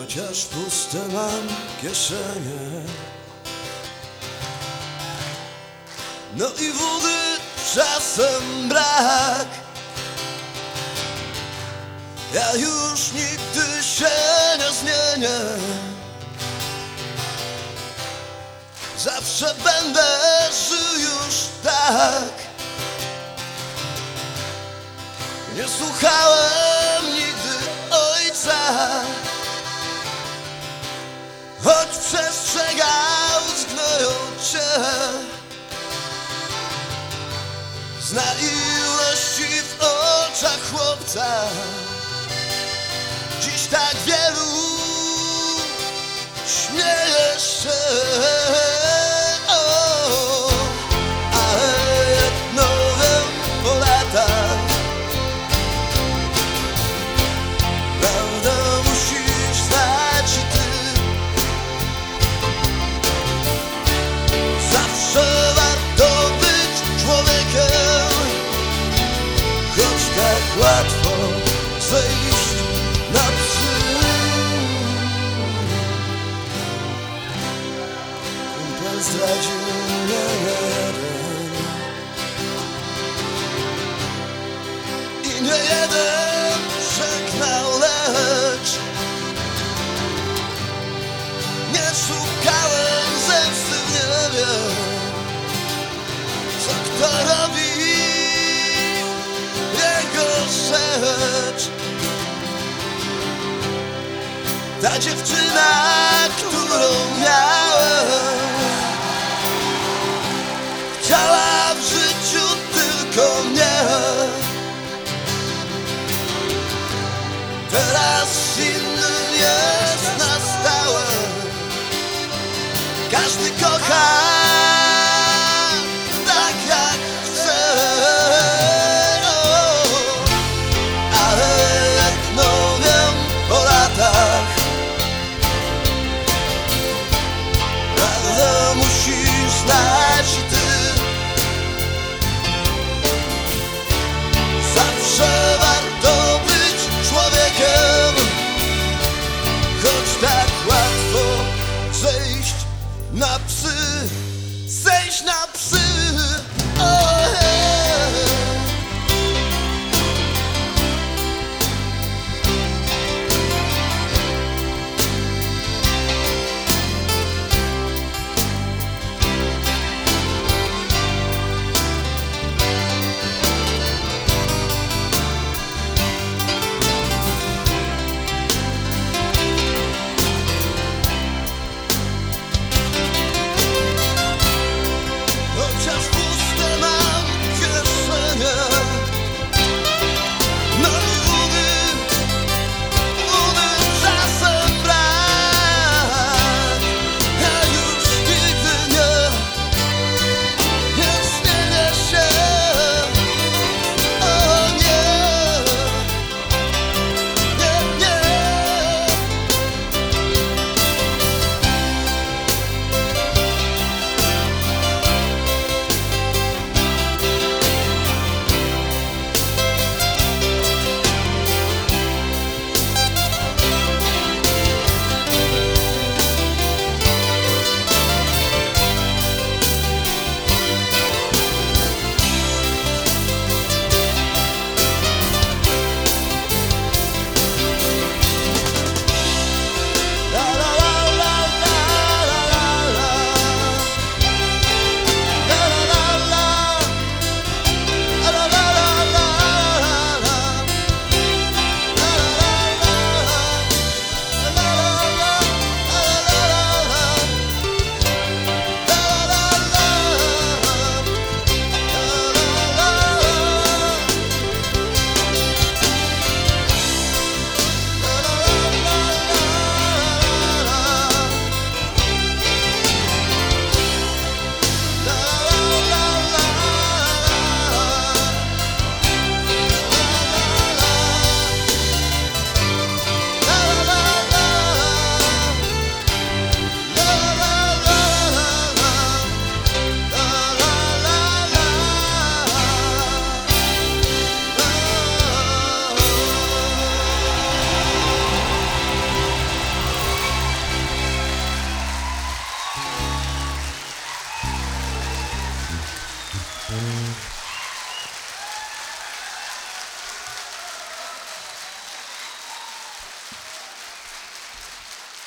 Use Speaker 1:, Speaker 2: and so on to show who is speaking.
Speaker 1: Chociaż puste mam kieszenie, no i wody czasem brak. Ja już nigdy się nie zmienię, zawsze będę żył już tak. Nie słuchałem nigdy ojca, choć przestrzegał, zgnoją cię. Zna ilości w oczach chłopca, dziś tak wielu śmieje się. Ale jedno wiem po latach, prawdę musisz znać i ty. Zawsze warto być człowiekiem, choć tak łatwo zejść na psy. Kumpel zdradził mnie jeden i nie jeden żegnał, lecz nie szukałem zemsty, nie wiem, co kto robi jego rzecz. Ta dziewczyna, którą miałem, chciała w życiu tylko mnie. Teraz innym jest na stałe, każdy kocha tak jak chce. Ale jedno wiem po latach, prawdę musisz znać.